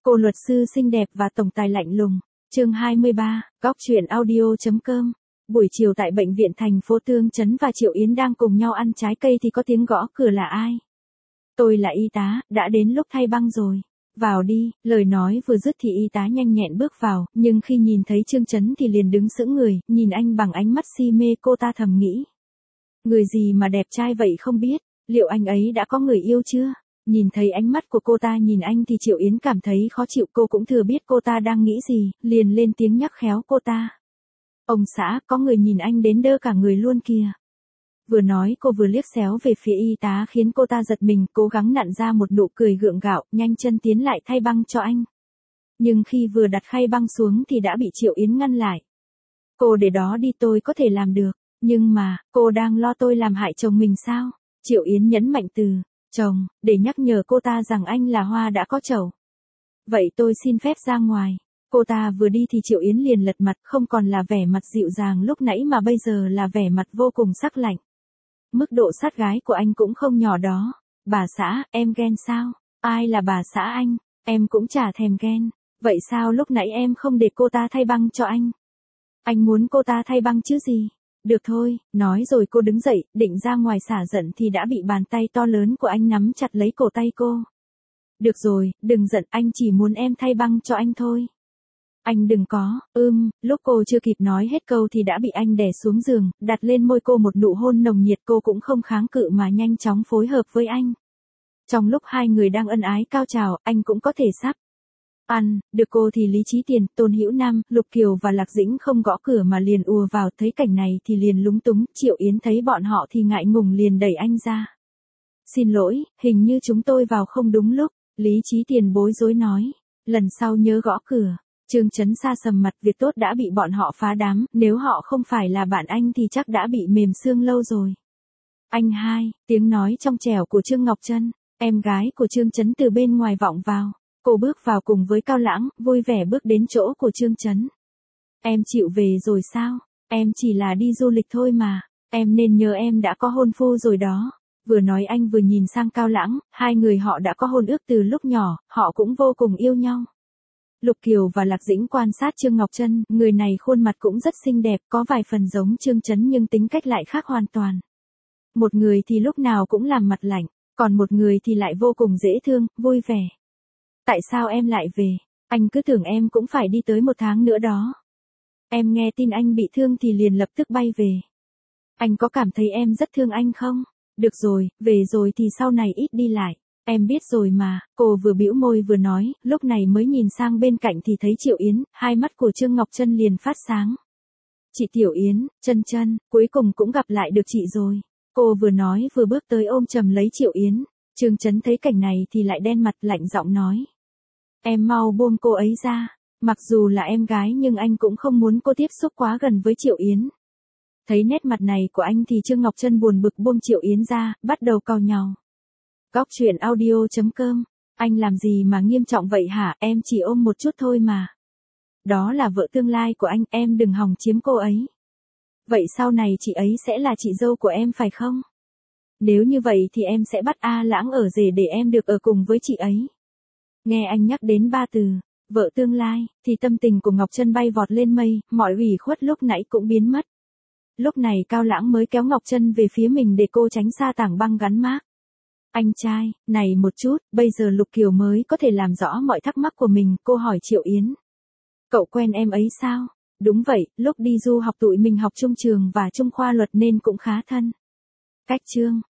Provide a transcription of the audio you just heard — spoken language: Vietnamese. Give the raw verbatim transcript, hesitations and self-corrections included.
Cô luật sư xinh đẹp và tổng tài lạnh lùng. Chương hai mươi ba, Góc truyện audio.com. Buổi chiều tại bệnh viện thành phố Tương Chấn và Triệu Yến đang cùng nhau ăn trái cây thì có tiếng gõ cửa. Là ai? Tôi là y tá, đã đến lúc thay băng rồi. Vào đi, lời nói vừa dứt thì y tá nhanh nhẹn bước vào, nhưng khi nhìn thấy Trương Chấn thì liền đứng sững người, nhìn anh bằng ánh mắt si mê. Cô ta thầm nghĩ. Người gì mà đẹp trai vậy không biết, liệu anh ấy đã có người yêu chưa? Nhìn thấy ánh mắt của cô ta nhìn anh thì Triệu Yến cảm thấy khó chịu, cô cũng thừa biết cô ta đang nghĩ gì, liền lên tiếng nhắc khéo cô ta. Ông xã, có người nhìn anh đến đơ cả người luôn kìa. Vừa nói cô vừa liếc xéo về phía y tá khiến cô ta giật mình, cố gắng nặn ra một nụ cười gượng gạo, nhanh chân tiến lại thay băng cho anh. Nhưng khi vừa đặt khay băng xuống thì đã bị Triệu Yến ngăn lại. Cô để đó đi, tôi có thể làm được, nhưng mà, cô đang lo tôi làm hại chồng mình sao? Triệu Yến nhấn mạnh từ chồng, để nhắc nhở cô ta rằng anh là hoa đã có chậu. Vậy tôi xin phép ra ngoài. Cô ta vừa đi thì Triệu Yến liền lật mặt, không còn là vẻ mặt dịu dàng lúc nãy mà bây giờ là vẻ mặt vô cùng sắc lạnh. Mức độ sát gái của anh cũng không nhỏ đó. Bà xã, em ghen sao? Ai là bà xã anh? Em cũng chả thèm ghen. Vậy sao lúc nãy em không để cô ta thay băng cho anh? Anh muốn cô ta thay băng chứ gì? Được thôi, nói rồi cô đứng dậy, định ra ngoài xả giận thì đã bị bàn tay to lớn của anh nắm chặt lấy cổ tay cô. Được rồi, đừng giận, anh chỉ muốn em thay băng cho anh thôi. Anh đừng có, ưm, lúc cô chưa kịp nói hết câu thì đã bị anh đè xuống giường, đặt lên môi cô một nụ hôn nồng nhiệt. Cô cũng không kháng cự mà nhanh chóng phối hợp với anh. Trong lúc hai người đang ân ái cao trào, anh cũng có thể sắp ăn được cô thì Lý Chí Tiền, Tôn Hữu Nam, Lục Kiều và Lạc Dĩnh không gõ cửa mà liền ùa vào. Thấy cảnh này thì liền lúng túng. Triệu Yến thấy bọn họ thì ngại ngùng liền đẩy anh ra. Xin lỗi, hình như chúng tôi vào không đúng lúc. Lý Chí Tiền bối rối nói. Lần sau nhớ gõ cửa. Trương Chấn xa sầm mặt, việc tốt đã bị bọn họ phá đám, nếu họ không phải là bạn anh thì chắc đã bị mềm xương lâu rồi. Anh hai, tiếng nói trong trẻo của Trương Ngọc Trân, em gái của Trương Chấn từ bên ngoài vọng vào. Cô bước vào cùng với Cao Lãng, vui vẻ bước đến chỗ của Trương Chấn. Em chịu về rồi sao? Em chỉ là đi du lịch thôi mà, em nên nhớ em đã có hôn phu rồi đó. Vừa nói anh vừa nhìn sang Cao Lãng, hai người họ đã có hôn ước từ lúc nhỏ, họ cũng vô cùng yêu nhau. Lục Kiều và Lạc Dĩnh quan sát Trương Ngọc Trân, người này khuôn mặt cũng rất xinh đẹp, có vài phần giống Trương Chấn nhưng tính cách lại khác hoàn toàn. Một người thì lúc nào cũng làm mặt lạnh, còn một người thì lại vô cùng dễ thương, vui vẻ. Tại sao em lại về? Anh cứ tưởng em cũng phải đi tới một tháng nữa đó. Em nghe tin anh bị thương thì liền lập tức bay về. Anh có cảm thấy em rất thương anh không? Được rồi, về rồi thì sau này ít đi lại. Em biết rồi mà. Cô vừa bĩu môi vừa nói, lúc này mới nhìn sang bên cạnh thì thấy Triệu Yến, hai mắt của Trương Ngọc Trân liền phát sáng. Chị Tiểu Yến, Trân Trân, cuối cùng cũng gặp lại được chị rồi. Cô vừa nói vừa bước tới ôm chầm lấy Triệu Yến. Trương Chấn thấy cảnh này thì lại đen mặt, lạnh giọng nói. Em mau buông cô ấy ra. Mặc dù là em gái nhưng anh cũng không muốn cô tiếp xúc quá gần với Triệu Yến. Thấy nét mặt này của anh thì Trương Ngọc Trân buồn bực buông Triệu Yến ra, bắt đầu cau nhàu. Góc truyện audio.com. Anh làm gì mà nghiêm trọng vậy hả? Em chỉ ôm một chút thôi mà. Đó là vợ tương lai của anh, em đừng hòng chiếm cô ấy. Vậy sau này chị ấy sẽ là chị dâu của em phải không? Nếu như vậy thì em sẽ bắt A Lãng ở rể để em được ở cùng với chị ấy. Nghe anh nhắc đến ba từ, vợ tương lai, thì tâm tình của Ngọc Trân bay vọt lên mây, mọi ủy khuất lúc nãy cũng biến mất. Lúc này Cao Lãng mới kéo Ngọc Trân về phía mình để cô tránh xa tảng băng gắn mác. Anh trai, này một chút, bây giờ Lục Kiều mới có thể làm rõ mọi thắc mắc của mình. Cô hỏi Triệu Yến. Cậu quen em ấy sao? Đúng vậy, lúc đi du học tụi mình học chung trường và chung khoa luật nên cũng khá thân. Cách chương.